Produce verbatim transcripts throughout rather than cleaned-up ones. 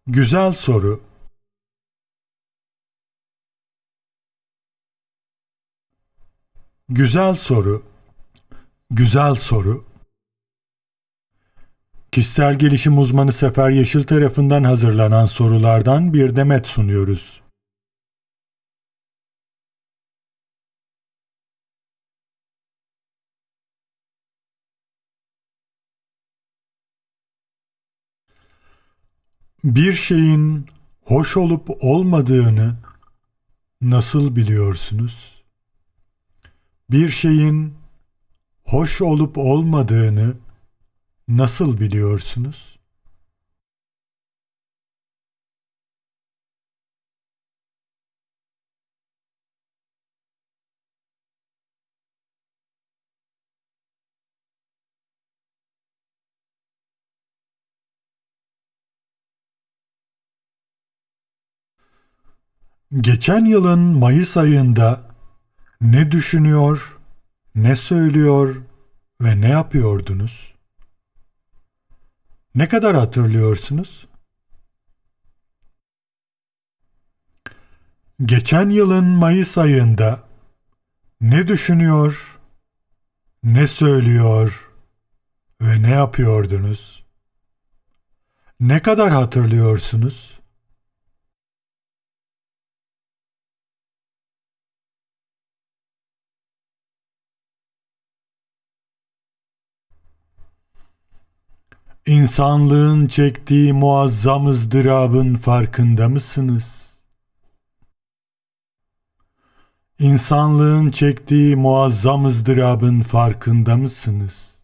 Güzel soru. Güzel soru. Güzel soru. Kişisel gelişim uzmanı Sefer Yeşil tarafından hazırlanan sorulardan bir demet sunuyoruz. Bir şeyin hoş olup olmadığını nasıl biliyorsunuz? Bir şeyin hoş olup olmadığını nasıl biliyorsunuz? Geçen yılın Mayıs ayında ne düşünüyor, ne söylüyor ve ne yapıyordunuz? Ne kadar hatırlıyorsunuz? Geçen yılın Mayıs ayında ne düşünüyor, ne söylüyor ve ne yapıyordunuz? Ne kadar hatırlıyorsunuz? İnsanlığın çektiği muazzam ızdırabın farkında mısınız? İnsanlığın çektiği muazzam ızdırabın farkında mısınız?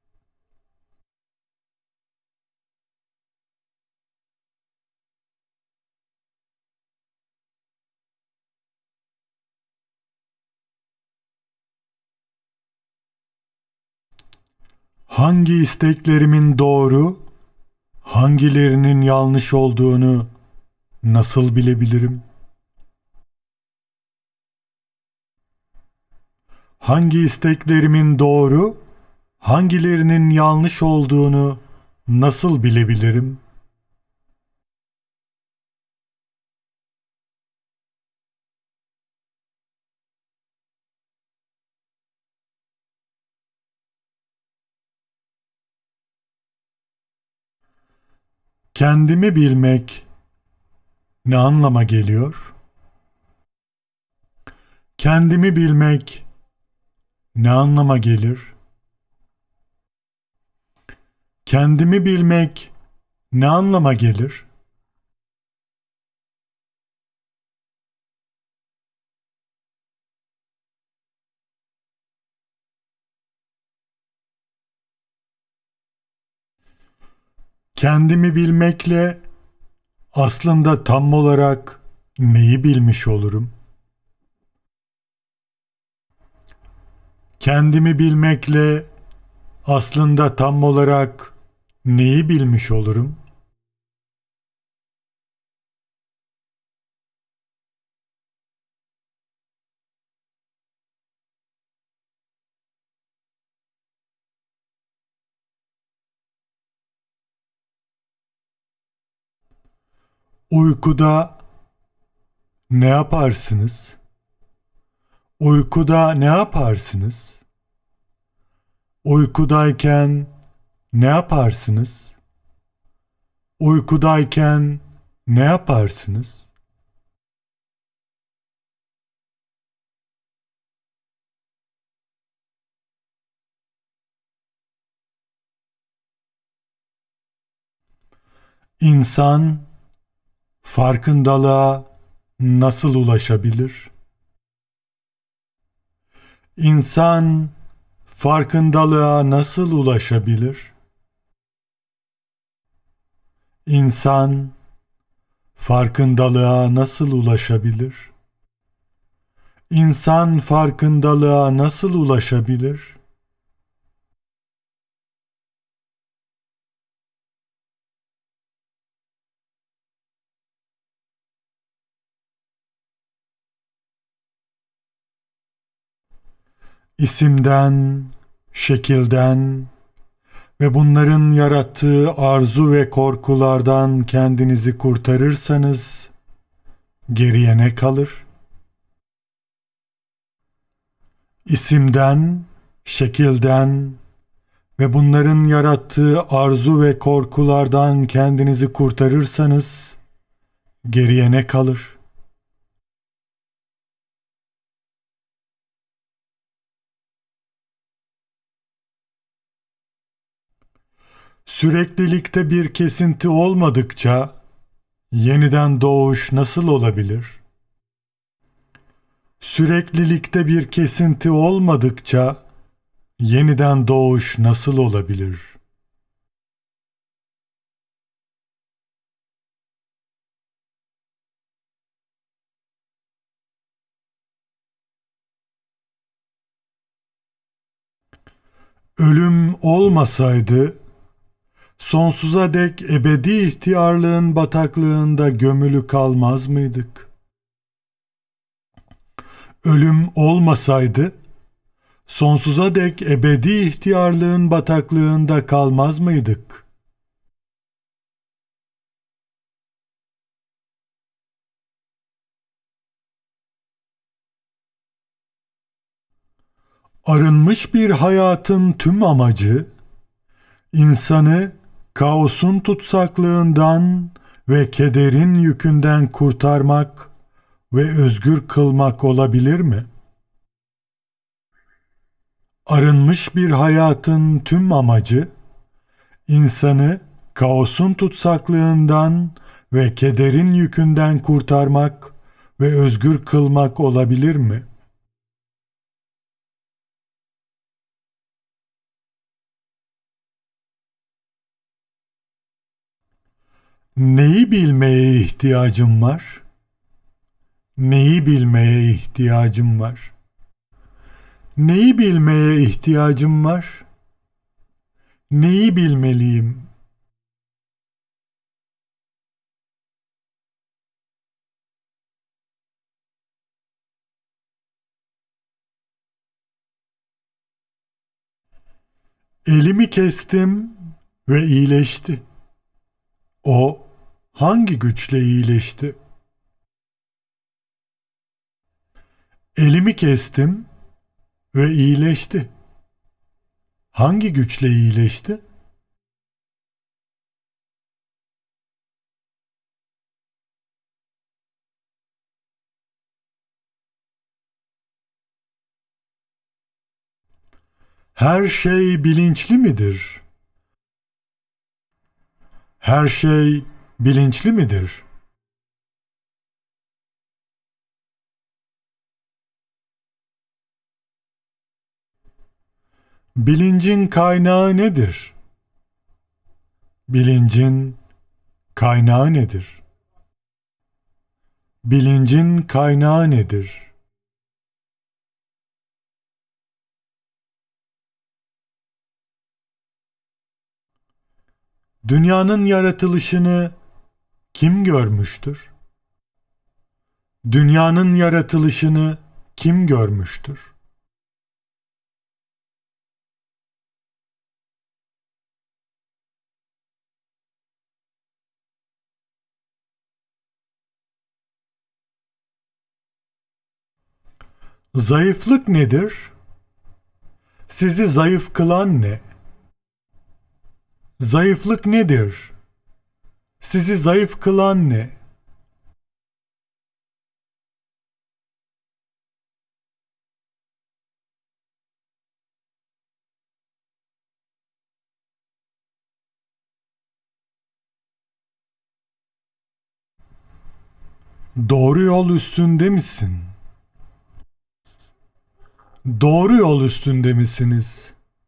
Hangi isteklerimin doğru, hangilerinin yanlış olduğunu nasıl bilebilirim? Hangi isteklerimin doğru, hangilerinin yanlış olduğunu nasıl bilebilirim? Kendimi bilmek ne anlama geliyor? Kendimi bilmek ne anlama gelir? Kendimi bilmek ne anlama gelir? Kendimi bilmekle aslında tam olarak neyi bilmiş olurum? Kendimi bilmekle aslında tam olarak neyi bilmiş olurum? Uykuda ne yaparsınız? Uykuda ne yaparsınız? Uykudayken ne yaparsınız? Uykudayken ne yaparsınız? İnsan farkındalığa nasıl ulaşabilir? İnsan farkındalığa nasıl ulaşabilir? İnsan farkındalığa nasıl ulaşabilir? İnsan farkındalığa nasıl ulaşabilir? İsimden, şekilden ve bunların yarattığı arzu ve korkulardan kendinizi kurtarırsanız geriye ne kalır? İsimden, şekilden ve bunların yarattığı arzu ve korkulardan kendinizi kurtarırsanız geriye ne kalır? Süreklilikte bir kesinti olmadıkça yeniden doğuş nasıl olabilir? Süreklilikte bir kesinti olmadıkça yeniden doğuş nasıl olabilir? Ölüm olmasaydı, sonsuza dek ebedi ihtiyarlığın bataklığında gömülü kalmaz mıydık? Ölüm olmasaydı, sonsuza dek ebedi ihtiyarlığın bataklığında kalmaz mıydık? Arınmış bir hayatın tüm amacı, insanı kaosun tutsaklığından ve kederin yükünden kurtarmak ve özgür kılmak olabilir mi? Arınmış bir hayatın tüm amacı, insanı kaosun tutsaklığından ve kederin yükünden kurtarmak ve özgür kılmak olabilir mi? Neyi bilmeye ihtiyacım var? Neyi bilmeye ihtiyacım var? Neyi bilmeye ihtiyacım var? Neyi bilmeliyim? Elimi kestim ve iyileşti. O hangi güçle iyileşti? Elimi kestim ve iyileşti. Hangi güçle iyileşti? Her şey bilinçli midir? Her şey bilinçli midir? Bilincin kaynağı nedir? Bilincin kaynağı nedir? Bilincin kaynağı nedir? Dünyanın yaratılışını kim görmüştür? Dünyanın yaratılışını kim görmüştür? Zayıflık nedir? Sizi zayıf kılan ne? Zayıflık nedir? Sizi zayıf kılan ne? Doğru yol üstünde misin? Doğru yol üstünde misiniz?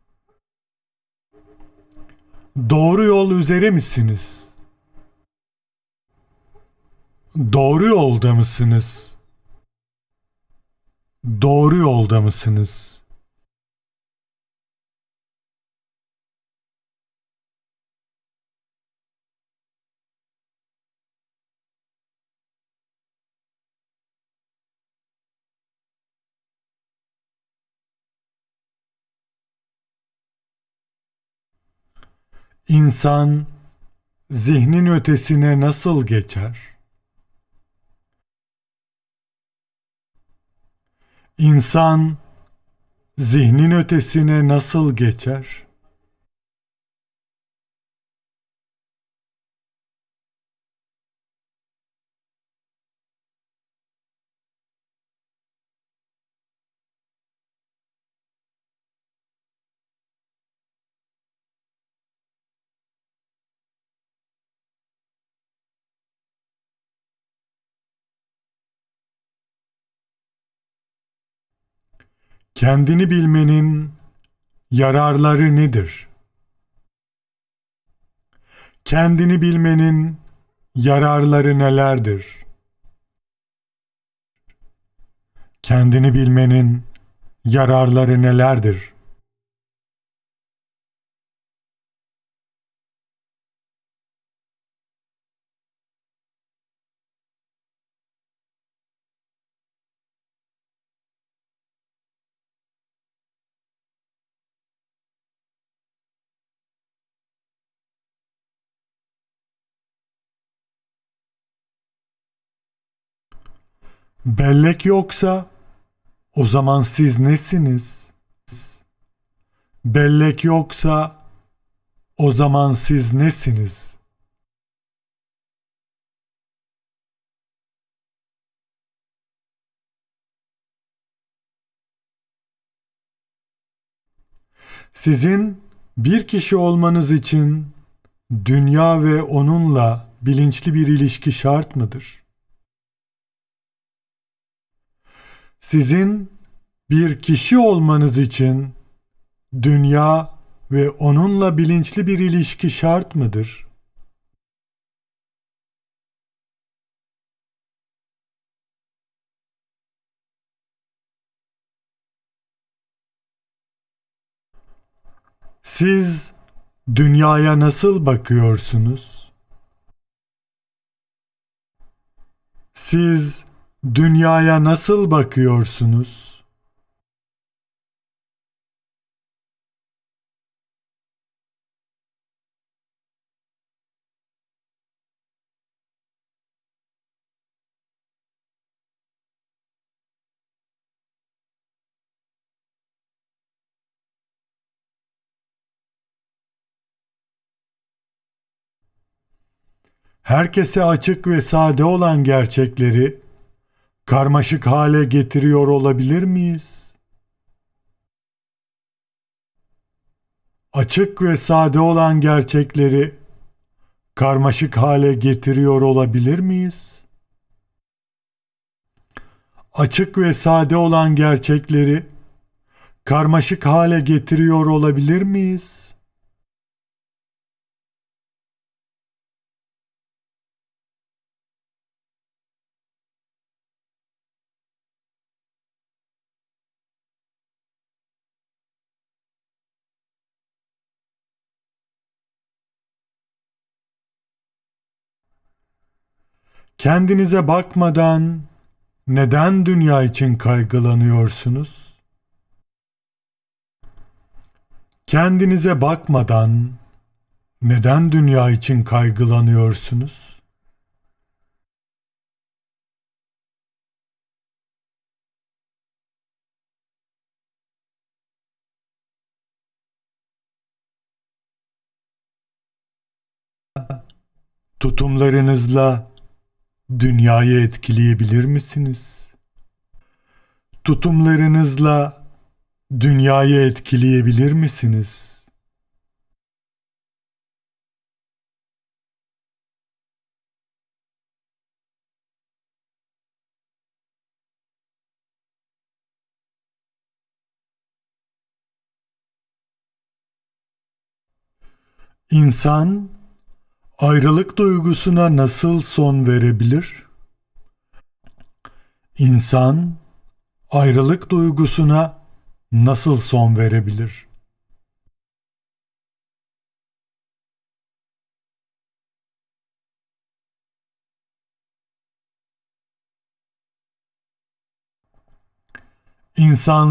Doğru yol üzere misiniz? Doğru yolda mısınız? Doğru yolda mısınız? İnsan zihnin ötesine nasıl geçer? İnsan zihnin ötesine nasıl geçer? Kendini bilmenin yararları nedir? Kendini bilmenin yararları nelerdir? Kendini bilmenin yararları nelerdir? Bellek yoksa o zaman siz nesiniz? Bellek yoksa o zaman siz nesiniz? Sizin bir kişi olmanız için dünya ve onunla bilinçli bir ilişki şart mıdır? Sizin bir kişi olmanız için dünya ve onunla bilinçli bir ilişki şart mıdır? Siz dünyaya nasıl bakıyorsunuz? Siz dünyaya nasıl bakıyorsunuz? Herkese açık ve sade olan gerçekleri karmaşık hale getiriyor olabilir miyiz? Açık ve sade olan gerçekleri karmaşık hale getiriyor olabilir miyiz? Açık ve sade olan gerçekleri karmaşık hale getiriyor olabilir miyiz? Kendinize bakmadan neden dünya için kaygılanıyorsunuz? Kendinize bakmadan neden dünya için kaygılanıyorsunuz? Tutumlarınızla dünyayı etkileyebilir misiniz? Tutumlarınızla dünyayı etkileyebilir misiniz? İnsan ayrılık duygusuna nasıl son verebilir? İnsan ayrılık duygusuna nasıl son verebilir?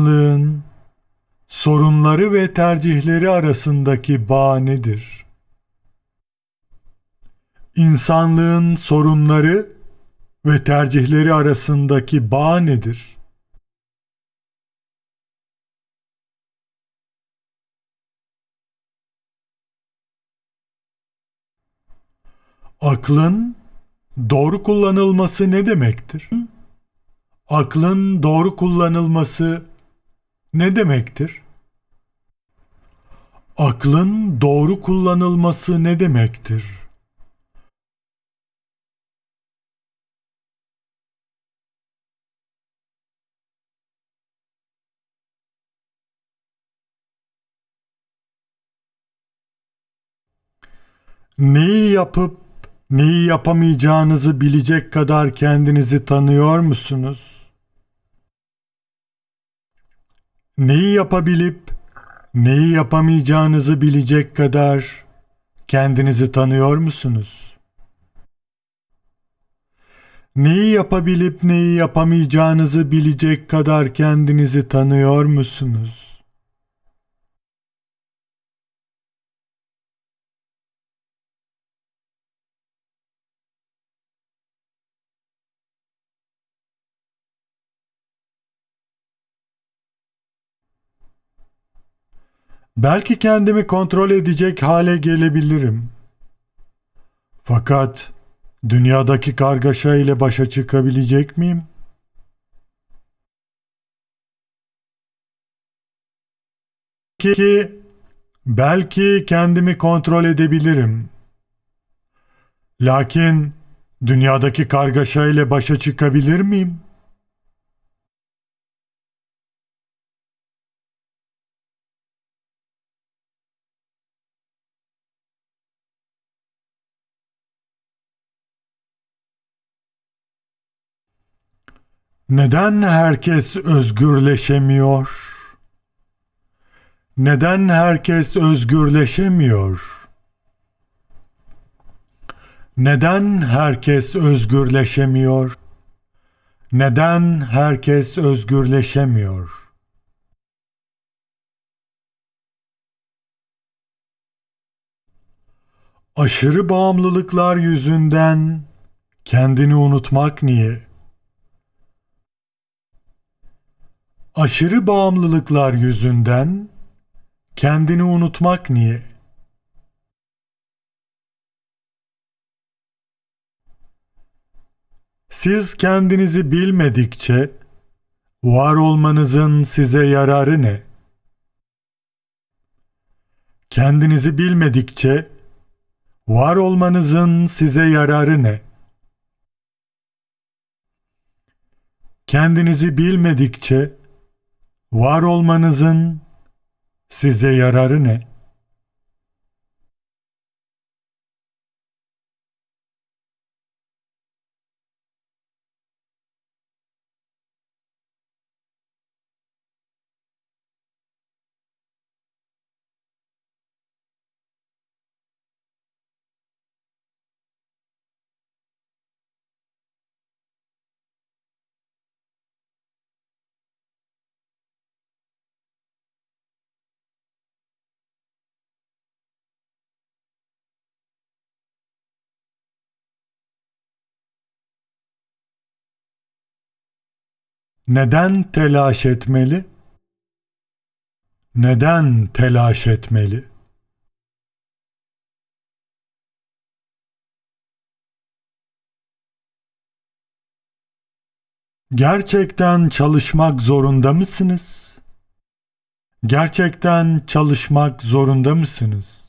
İnsanlığın sorunları ve tercihleri arasındaki bağ nedir? İnsanlığın sorunları ve tercihleri arasındaki bağ nedir? Aklın doğru kullanılması ne demektir? Aklın doğru kullanılması ne demektir? Aklın doğru kullanılması ne demektir? Neyi yapıp neyi yapamayacağınızı bilecek kadar kendinizi tanıyor musunuz? Neyi yapabilip neyi yapamayacağınızı bilecek kadar kendinizi tanıyor musunuz? Neyi yapabilip neyi yapamayacağınızı bilecek kadar kendinizi tanıyor musunuz? Belki kendimi kontrol edecek hale gelebilirim. Fakat dünyadaki kargaşa ile başa çıkabilecek miyim? Ki belki kendimi kontrol edebilirim. Lakin dünyadaki kargaşa ile başa çıkabilir miyim? Neden herkes özgürleşemiyor? Neden herkes özgürleşemiyor? Neden herkes özgürleşemiyor? Neden herkes özgürleşemiyor? Aşırı bağımlılıklar yüzünden kendini unutmak niye? Aşırı bağımlılıklar yüzünden kendini unutmak niye? Siz kendinizi bilmedikçe var olmanızın size yararı ne? Kendinizi bilmedikçe var olmanızın size yararı ne? Kendinizi bilmedikçe var olmanızın size yararı ne? Neden telaş etmeli? Neden telaş etmeli? Gerçekten çalışmak zorunda mısınız? Gerçekten çalışmak zorunda mısınız?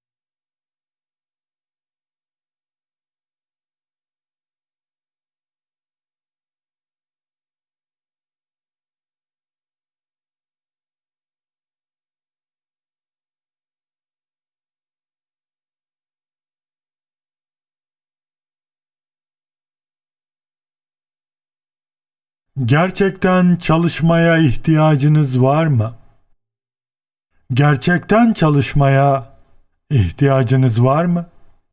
Gerçekten çalışmaya ihtiyacınız var mı? Gerçekten çalışmaya ihtiyacınız var mı?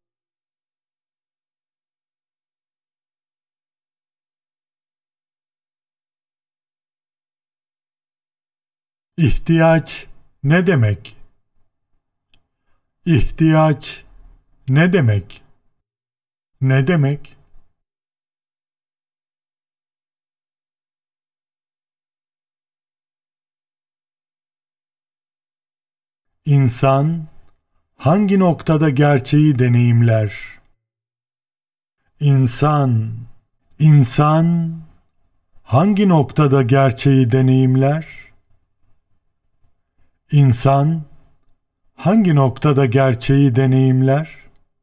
İhtiyaç ne demek? İhtiyaç ne demek? Ne demek? İnsan hangi noktada gerçeği deneyimler? İnsan, insan hangi noktada gerçeği deneyimler? İnsan hangi noktada gerçeği deneyimler?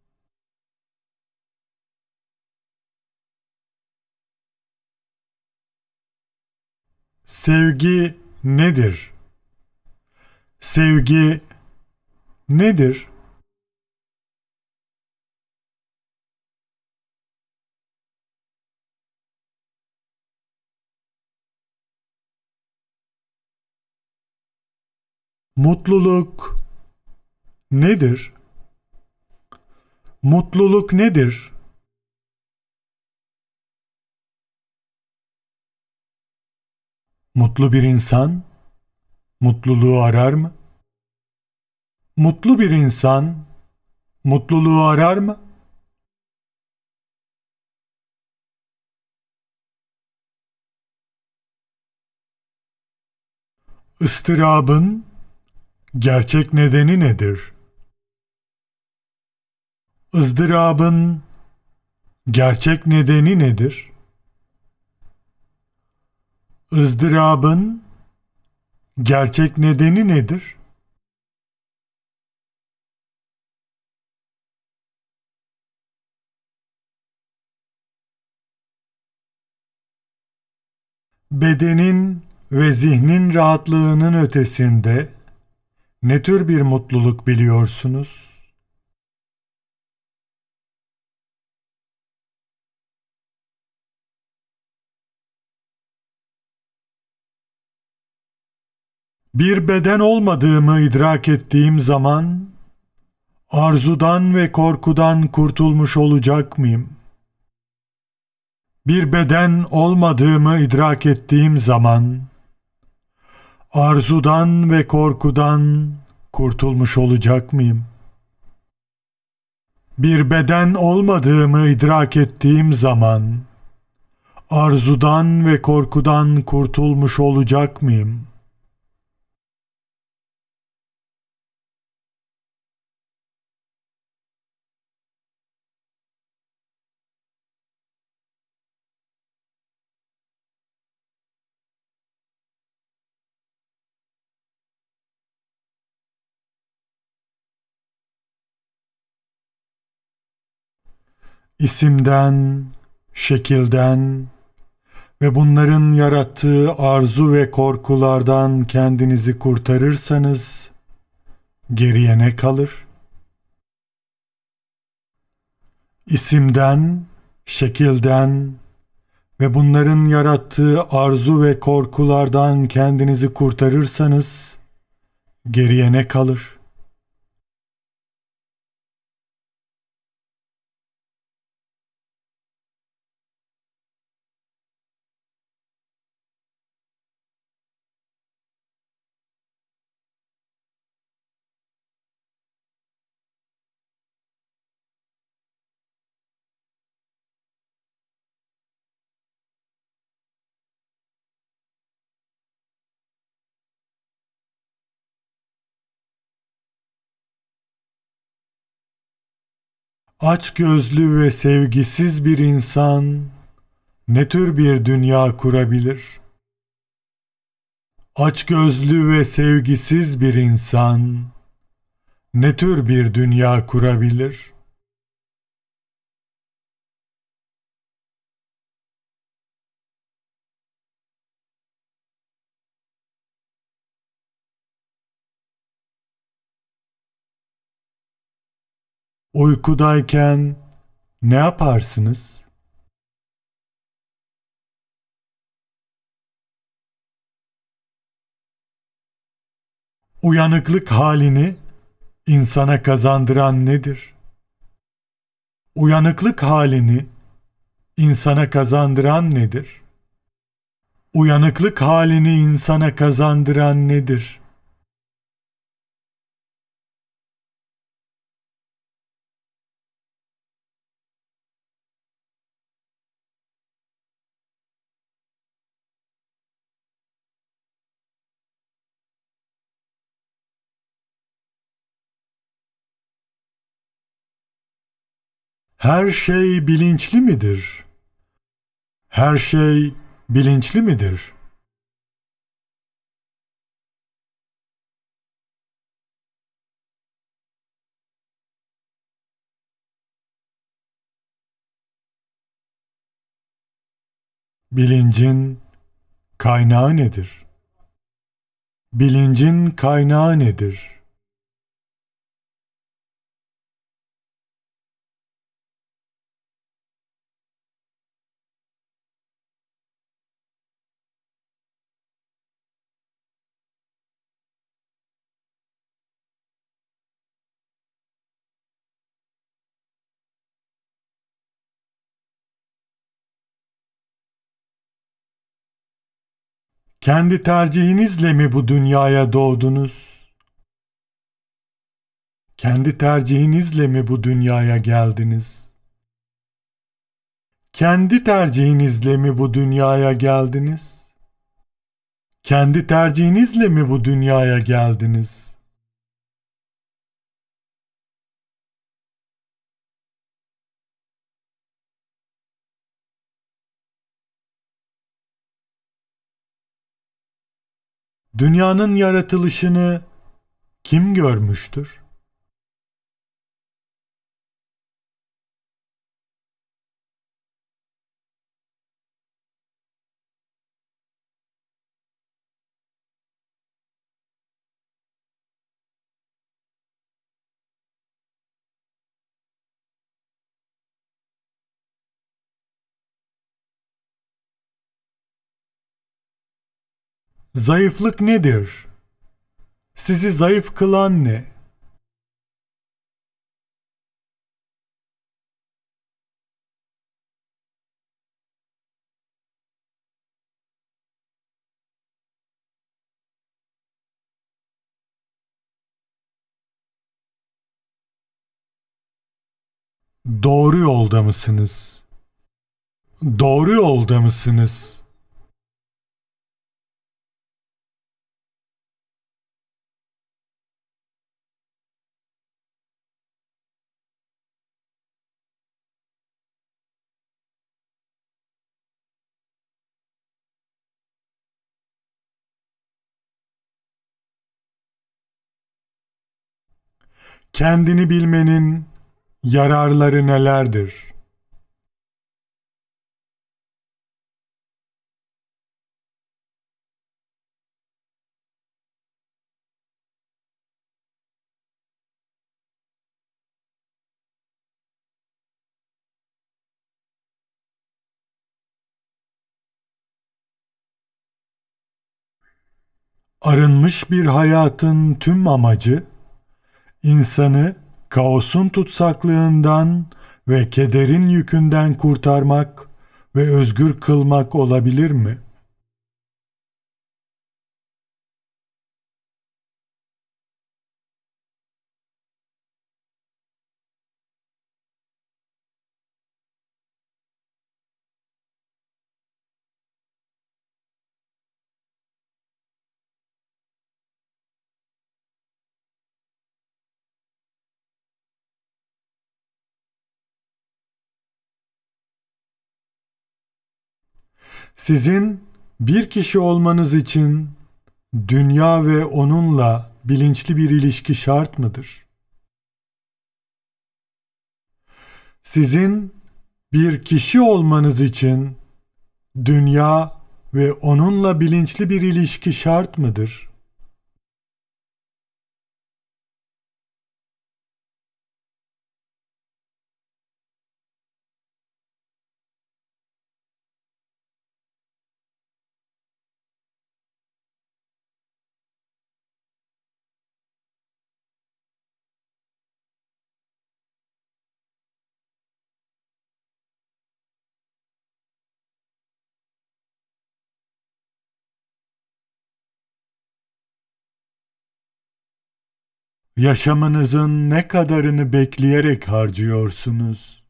Sevgi nedir? Sevgi nedir? Mutluluk nedir? Mutluluk nedir? Mutlu bir insan mutluluğu arar mı? Mutlu bir insan mutluluğu arar mı? Istırabın gerçek nedeni nedir? ızdırabın gerçek nedeni nedir? ızdırabın gerçek nedeni nedir? Bedenin ve zihnin rahatlığının ötesinde ne tür bir mutluluk biliyorsunuz? Bir beden olmadığımı idrak ettiğim zaman arzudan ve korkudan kurtulmuş olacak mıyım? Bir beden olmadığımı idrak ettiğim zaman arzudan ve korkudan kurtulmuş olacak mıyım? Bir beden olmadığımı idrak ettiğim zaman arzudan ve korkudan kurtulmuş olacak mıyım? İsimden, şekilden ve bunların yarattığı arzu ve korkulardan kendinizi kurtarırsanız geriye ne kalır? İsimden, şekilden ve bunların yarattığı arzu ve korkulardan kendinizi kurtarırsanız geriye ne kalır? Açgözlü ve sevgisiz bir insan ne tür bir dünya kurabilir? Açgözlü ve sevgisiz bir insan ne tür bir dünya kurabilir? Uykudayken ne yaparsınız? Uyanıklık halini insana kazandıran nedir? Uyanıklık halini insana kazandıran nedir? Uyanıklık halini insana kazandıran nedir? Her şey bilinçli midir? Her şey bilinçli midir? Bilincin kaynağı nedir? Bilincin kaynağı nedir? Kendi tercihinizle mi bu dünyaya doğdunuz? Kendi tercihinizle mi bu dünyaya geldiniz? Kendi tercihinizle mi bu dünyaya geldiniz? Kendi tercihinizle mi bu dünyaya geldiniz? Dünyanın yaratılışını kim görmüştür? Zayıflık nedir? Sizi zayıf kılan ne? Doğru yolda mısınız? Doğru yolda mısınız? Kendini bilmenin yararları nelerdir? Arınmış bir hayatın tüm amacı, insanı kaosun tutsaklığından ve kederin yükünden kurtarmak ve özgür kılmak olabilir mi? Sizin bir kişi olmanız için dünya ve onunla bilinçli bir ilişki şart mıdır? Sizin bir kişi olmanız için dünya ve onunla bilinçli bir ilişki şart mıdır? Yaşamınızın ne kadarını bekleyerek harcıyorsunuz?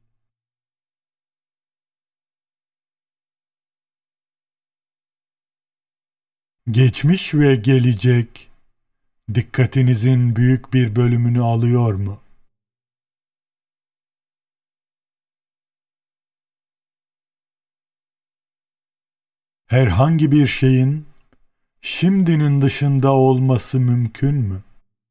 Geçmiş ve gelecek dikkatinizin büyük bir bölümünü alıyor mu? Herhangi bir şeyin şimdinin dışında olması mümkün mü?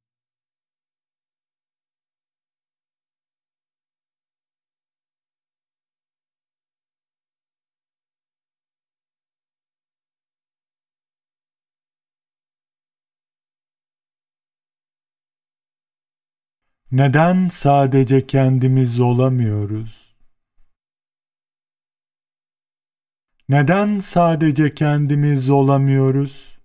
Neden sadece kendimiz olamıyoruz? Neden sadece kendimiz olamıyoruz?